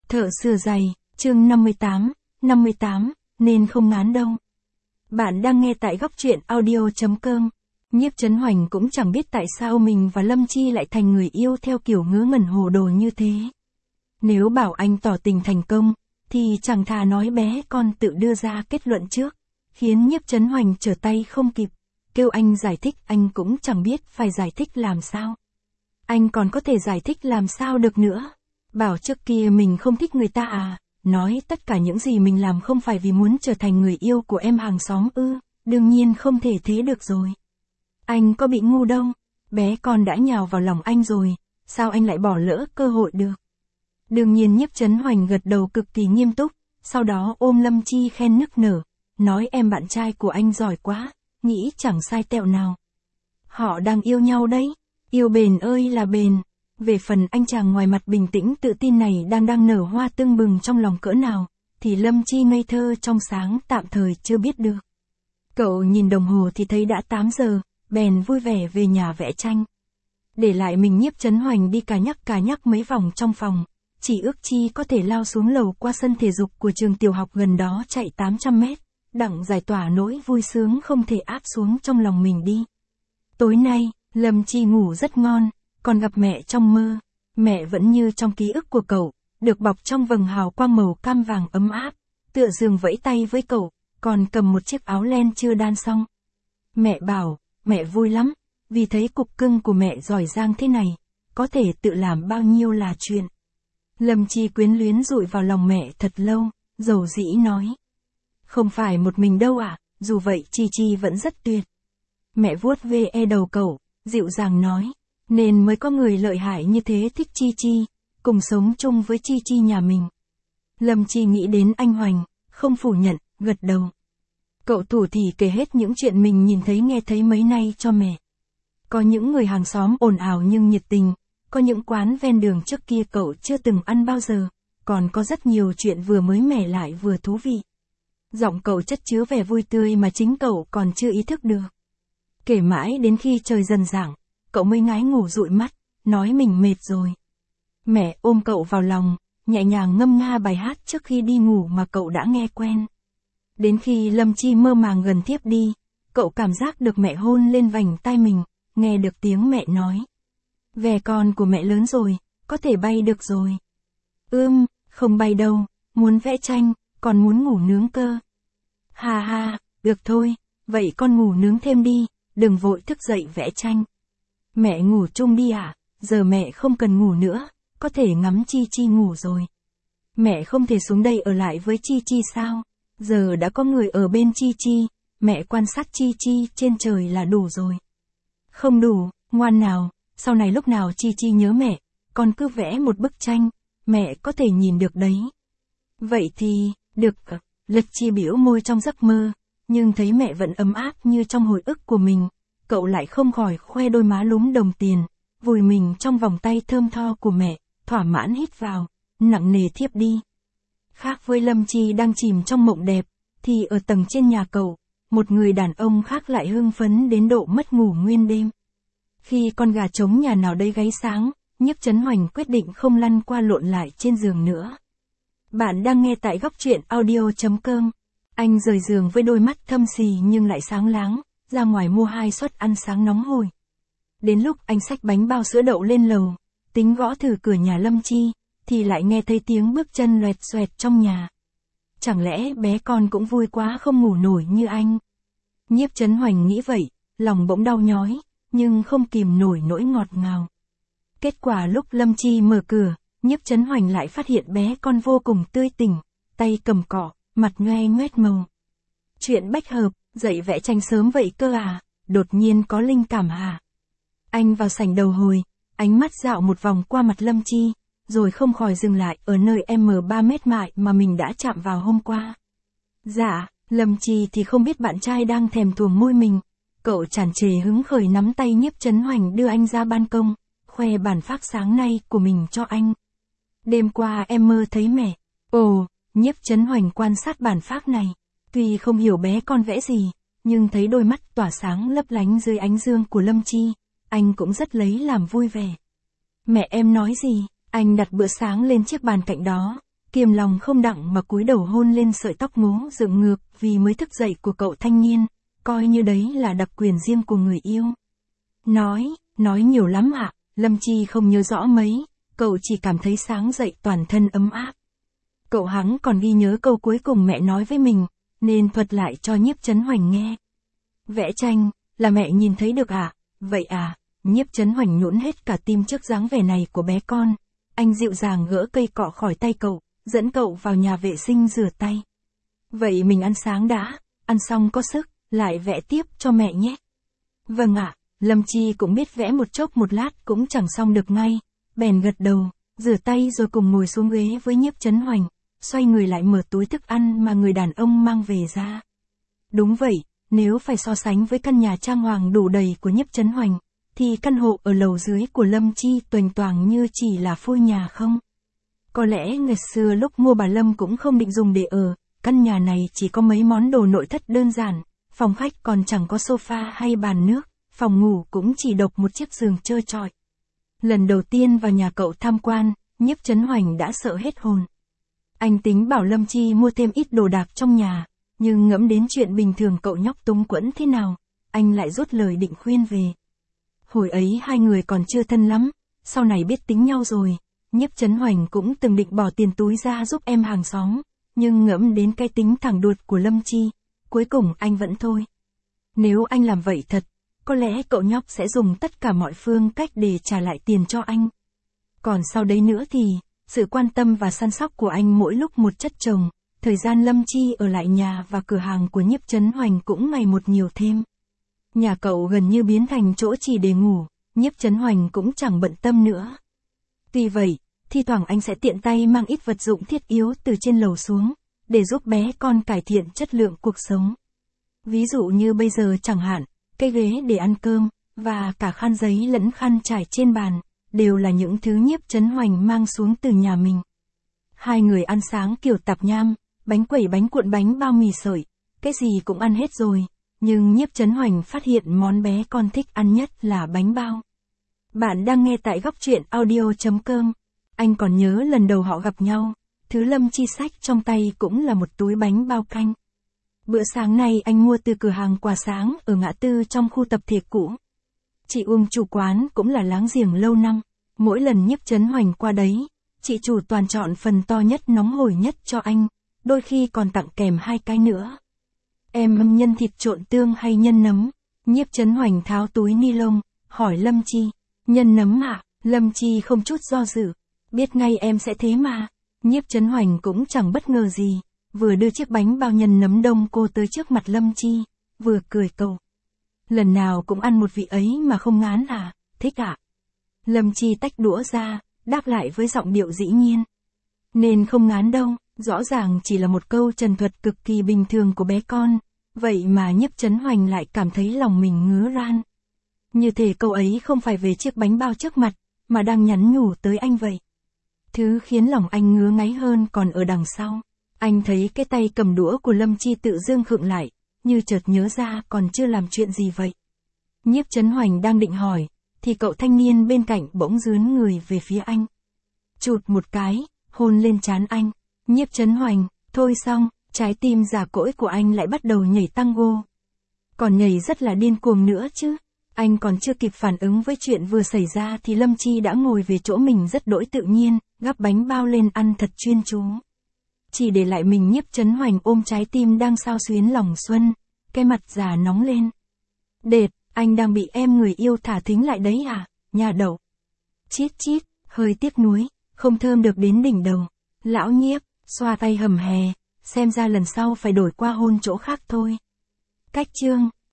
Thợ sửa giày, chương 58, nên không ngán đâu. Bạn đang nghe tại góc truyện audio.com. Nhiếp Chấn Hoành cũng chẳng biết tại sao mình và Lâm Chi lại thành người yêu theo kiểu ngớ ngẩn hồ đồ như thế. Nếu bảo anh tỏ tình thành công, thì chẳng thà nói bé con tự đưa ra kết luận trước, khiến Nhiếp Chấn Hoành trở tay không kịp. Kêu anh giải thích anh cũng chẳng biết phải giải thích làm sao. Anh còn có thể giải thích làm sao được nữa. Bảo trước kia mình không thích người ta à, nói tất cả những gì mình làm không phải vì muốn trở thành người yêu của em hàng xóm ư, đương nhiên không thể thế được rồi. Anh có bị ngu đâu, bé con đã nhào vào lòng anh rồi, sao anh lại bỏ lỡ cơ hội được. Đương nhiên Nhiếp Chấn Hoành gật đầu cực kỳ nghiêm túc, sau đó ôm Lâm Chi khen nức nở, nói em bạn trai của anh giỏi quá, nghĩ chẳng sai tẹo nào. Họ đang yêu nhau đấy, yêu bền ơi là bền. Về phần anh chàng ngoài mặt bình tĩnh tự tin này đang nở hoa tưng bừng trong lòng cỡ nào, thì Lâm Chi ngây thơ trong sáng tạm thời chưa biết được. Cậu nhìn đồng hồ thì thấy đã 8 giờ, bèn vui vẻ về nhà vẽ tranh. Để lại mình Nhiếp Chấn Hoành đi cà nhắc mấy vòng trong phòng, chỉ ước chi có thể lao xuống lầu qua sân thể dục của trường tiểu học gần đó chạy 800 mét, đặng giải tỏa nỗi vui sướng không thể áp xuống trong lòng mình đi. Tối nay, Lâm Chi ngủ rất ngon. Còn gặp mẹ trong mơ, mẹ vẫn như trong ký ức của cậu, được bọc trong vầng hào quang màu cam vàng ấm áp, tựa giường vẫy tay với cậu, còn cầm một chiếc áo len chưa đan xong. Mẹ bảo, mẹ vui lắm, vì thấy cục cưng của mẹ giỏi giang thế này, có thể tự làm bao nhiêu là chuyện. Lâm Chi quyến luyến dụi vào lòng mẹ thật lâu, dầu dĩ nói. Không phải một mình đâu ạ, dù vậy Chi vẫn rất tuyệt. Mẹ vuốt ve đầu cậu, dịu dàng nói. Nên mới có người lợi hại như thế thích Chi, cùng sống chung với Chi nhà mình. Lâm Chi nghĩ đến anh Hoành, không phủ nhận, gật đầu. Cậu thủ thì kể hết những chuyện mình nhìn thấy nghe thấy mấy nay cho mẹ. Có những người hàng xóm ồn ào nhưng nhiệt tình, có những quán ven đường trước kia cậu chưa từng ăn bao giờ, còn có rất nhiều chuyện vừa mới mẻ lại vừa thú vị. Giọng cậu chất chứa vẻ vui tươi mà chính cậu còn chưa ý thức được. Kể mãi đến khi trời dần rạng, cậu mới ngái ngủ dụi mắt, nói mình mệt rồi. Mẹ ôm cậu vào lòng, nhẹ nhàng ngâm nga bài hát trước khi đi ngủ mà cậu đã nghe quen. Đến khi Lâm Chi mơ màng gần thiếp đi, cậu cảm giác được mẹ hôn lên vành tai mình, nghe được tiếng mẹ nói. Vẻ con của mẹ lớn rồi, có thể bay được rồi. Không bay đâu, muốn vẽ tranh, còn muốn ngủ nướng cơ. Ha, được thôi, vậy con ngủ nướng thêm đi, đừng vội thức dậy vẽ tranh. Mẹ ngủ chung đi ạ, giờ mẹ không cần ngủ nữa, có thể ngắm Chi ngủ rồi. Mẹ không thể xuống đây ở lại với Chi sao? Giờ đã có người ở bên Chi, mẹ quan sát Chi trên trời là đủ rồi. Không đủ, ngoan nào, sau này lúc nào Chi nhớ mẹ, con cứ vẽ một bức tranh, mẹ có thể nhìn được đấy. Vậy thì, được, Lực Chi bĩu môi trong giấc mơ, nhưng thấy mẹ vẫn ấm áp như trong hồi ức của mình. Cậu lại không khỏi khoe đôi má lúm đồng tiền, vùi mình trong vòng tay thơm tho của mẹ, thỏa mãn hít vào, nặng nề thiếp đi. Khác với Lâm Chi đang chìm trong mộng đẹp, thì ở tầng trên nhà cậu, một người đàn ông khác lại hưng phấn đến độ mất ngủ nguyên đêm. Khi con gà trống nhà nào đây gáy sáng, Nhiếp Chấn Hoành quyết định không lăn qua lộn lại trên giường nữa. Bạn đang nghe tại góc truyện audio.com. Anh rời giường với đôi mắt thâm xì nhưng lại sáng láng. Ra ngoài mua 2 suất ăn sáng nóng hổi. Đến lúc anh xách bánh bao sữa đậu lên lầu, tính gõ thử cửa nhà Lâm Chi, thì lại nghe thấy tiếng bước chân loẹt xoẹt trong nhà. Chẳng lẽ bé con cũng vui quá không ngủ nổi như anh? Nhiếp Chấn Hoành nghĩ vậy, lòng bỗng đau nhói, nhưng không kìm nổi nỗi ngọt ngào. Kết quả lúc Lâm Chi mở cửa, Nhiếp Chấn Hoành lại phát hiện bé con vô cùng tươi tỉnh, tay cầm cọ, mặt nhoe nhoét màu. Chuyện bách hợp. Dậy vẽ tranh sớm vậy cơ à, đột nhiên có linh cảm hả? Anh vào sảnh đầu hồi, ánh mắt dạo một vòng qua mặt Lâm Chi, rồi không khỏi dừng lại ở nơi M3 mét mại mà mình đã chạm vào hôm qua. Dạ, Lâm Chi thì không biết bạn trai đang thèm thuồng môi mình, cậu tràn trề hứng khởi nắm tay Nhiếp Chấn Hoành đưa anh ra ban công, khoe bản phác sáng nay của mình cho anh. Đêm qua em mơ thấy mẹ. Ồ, Nhiếp Chấn Hoành quan sát bản phác này. Tuy không hiểu bé con vẽ gì, nhưng thấy đôi mắt tỏa sáng lấp lánh dưới ánh dương của Lâm Chi, anh cũng rất lấy làm vui vẻ. Mẹ em nói gì? Anh đặt bữa sáng lên chiếc bàn cạnh đó, kiềm lòng không đặng mà cúi đầu hôn lên sợi tóc ngố dựng ngược vì mới thức dậy của cậu thanh niên, coi như đấy là đặc quyền riêng của người yêu. Nói nhiều lắm ạ, Lâm Chi không nhớ rõ mấy, cậu chỉ cảm thấy sáng dậy toàn thân ấm áp. Cậu hắn còn ghi nhớ câu cuối cùng mẹ nói với mình, nên thuật lại cho Nhiếp Chấn Hoành nghe. Vẽ tranh, là mẹ nhìn thấy được ạ, vậy à, Nhiếp Chấn Hoành nhũn hết cả tim trước dáng vẻ này của bé con. Anh dịu dàng gỡ cây cọ khỏi tay cậu, dẫn cậu vào nhà vệ sinh rửa tay. Vậy mình ăn sáng đã, ăn xong có sức, lại vẽ tiếp cho mẹ nhé. Vâng ạ, Lâm Chi cũng biết vẽ một chốc một lát cũng chẳng xong được ngay, bèn gật đầu, rửa tay rồi cùng ngồi xuống ghế với Nhiếp Chấn Hoành, xoay người lại mở túi thức ăn mà người đàn ông mang về ra. Đúng vậy, nếu phải so sánh với căn nhà trang hoàng đủ đầy của Nhiếp Chấn Hoành, thì căn hộ ở lầu dưới của Lâm Chi toành toàng như chỉ là phôi nhà không. Có lẽ ngày xưa lúc mua bà Lâm cũng không định dùng để ở, căn nhà này chỉ có mấy món đồ nội thất đơn giản, phòng khách còn chẳng có sofa hay bàn nước, phòng ngủ cũng chỉ độc một chiếc giường trơ trọi. Lần đầu tiên vào nhà cậu tham quan, Nhiếp Chấn Hoành đã sợ hết hồn. Anh tính bảo Lâm Chi mua thêm ít đồ đạc trong nhà, nhưng ngẫm đến chuyện bình thường cậu nhóc túng quẫn thế nào, anh lại rút lời định khuyên về. Hồi ấy hai người còn chưa thân lắm, sau này biết tính nhau rồi, Nhiếp Chấn Hoành cũng từng định bỏ tiền túi ra giúp em hàng xóm, nhưng ngẫm đến cái tính thẳng đuột của Lâm Chi, cuối cùng anh vẫn thôi. Nếu anh làm vậy thật, có lẽ cậu nhóc sẽ dùng tất cả mọi phương cách để trả lại tiền cho anh. Còn sau đấy nữa thì, sự quan tâm và săn sóc của anh mỗi lúc một chất chồng, thời gian Lâm Chi ở lại nhà và cửa hàng của Nhiếp Chấn Hoành cũng ngày một nhiều thêm. Nhà cậu gần như biến thành chỗ chỉ để ngủ, Nhiếp Chấn Hoành cũng chẳng bận tâm nữa. Tuy vậy, thi thoảng anh sẽ tiện tay mang ít vật dụng thiết yếu từ trên lầu xuống, để giúp bé con cải thiện chất lượng cuộc sống. Ví dụ như bây giờ chẳng hạn, cây ghế để ăn cơm, và cả khăn giấy lẫn khăn trải trên bàn, đều là những thứ Nhiếp Chấn Hoành mang xuống từ nhà mình. Hai người ăn sáng kiểu tạp nham, bánh quẩy bánh cuộn bánh bao mì sợi, cái gì cũng ăn hết rồi, nhưng Nhiếp Chấn Hoành phát hiện món bé con thích ăn nhất là bánh bao. Bạn đang nghe tại góc truyện audio.com. Anh còn nhớ lần đầu họ gặp nhau, thứ Lâm Chi xách trong tay cũng là một túi bánh bao canh. Bữa sáng này anh mua từ cửa hàng quà sáng ở ngã tư trong khu tập thể cũ. Chị chủ quán cũng là láng giềng lâu năm, mỗi lần Nhiếp Chấn Hoành qua đấy, chị chủ toàn chọn phần to nhất nóng hổi nhất cho anh, đôi khi còn tặng kèm 2 cái nữa. Em nhân thịt trộn tương hay nhân nấm? Nhiếp Chấn Hoành tháo túi ni lông, hỏi Lâm Chi. Nhân nấm ạ? Lâm Chi không chút do dự. Biết ngay em sẽ thế mà. Nhiếp Chấn Hoành cũng chẳng bất ngờ gì, vừa đưa chiếc bánh bao nhân nấm đông cô tới trước mặt Lâm Chi, vừa cười cầu. Lần nào cũng ăn một vị ấy mà không ngán à, thích ạ? Lâm Chi tách đũa ra, đáp lại với giọng điệu dĩ nhiên. Nên không ngán đâu, rõ ràng chỉ là một câu trần thuật cực kỳ bình thường của bé con, vậy mà Nhiếp Chấn Hoành lại cảm thấy lòng mình ngứa ran. Như thể câu ấy không phải về chiếc bánh bao trước mặt, mà đang nhắn nhủ tới anh vậy. Thứ khiến lòng anh ngứa ngáy hơn còn ở đằng sau. Anh thấy cái tay cầm đũa của Lâm Chi tự dưng khựng lại, như chợt nhớ ra còn chưa làm chuyện gì vậy. Nhiếp Chấn Hoành đang định hỏi, thì cậu thanh niên bên cạnh bỗng dướn người về phía anh. Chụt một cái, hôn lên trán anh. Nhiếp Chấn Hoành, thôi xong, trái tim già cỗi của anh lại bắt đầu nhảy tango. Còn nhảy rất là điên cuồng nữa chứ. Anh còn chưa kịp phản ứng với chuyện vừa xảy ra thì Lâm Chi đã ngồi về chỗ mình rất đỗi tự nhiên, gắp bánh bao lên ăn thật chuyên chú. Chỉ để lại mình Nhiếp Chấn Hoành ôm trái tim đang xao xuyến lòng xuân, cái mặt già nóng lên. Đệt, anh đang bị em người yêu thả thính lại đấy à, nhà đậu. Chít chít, hơi tiếc nuối, không thơm được đến đỉnh đầu. Lão Nhiếp, xoa tay hầm hè, xem ra lần sau phải đổi qua hôn chỗ khác thôi. Cách chương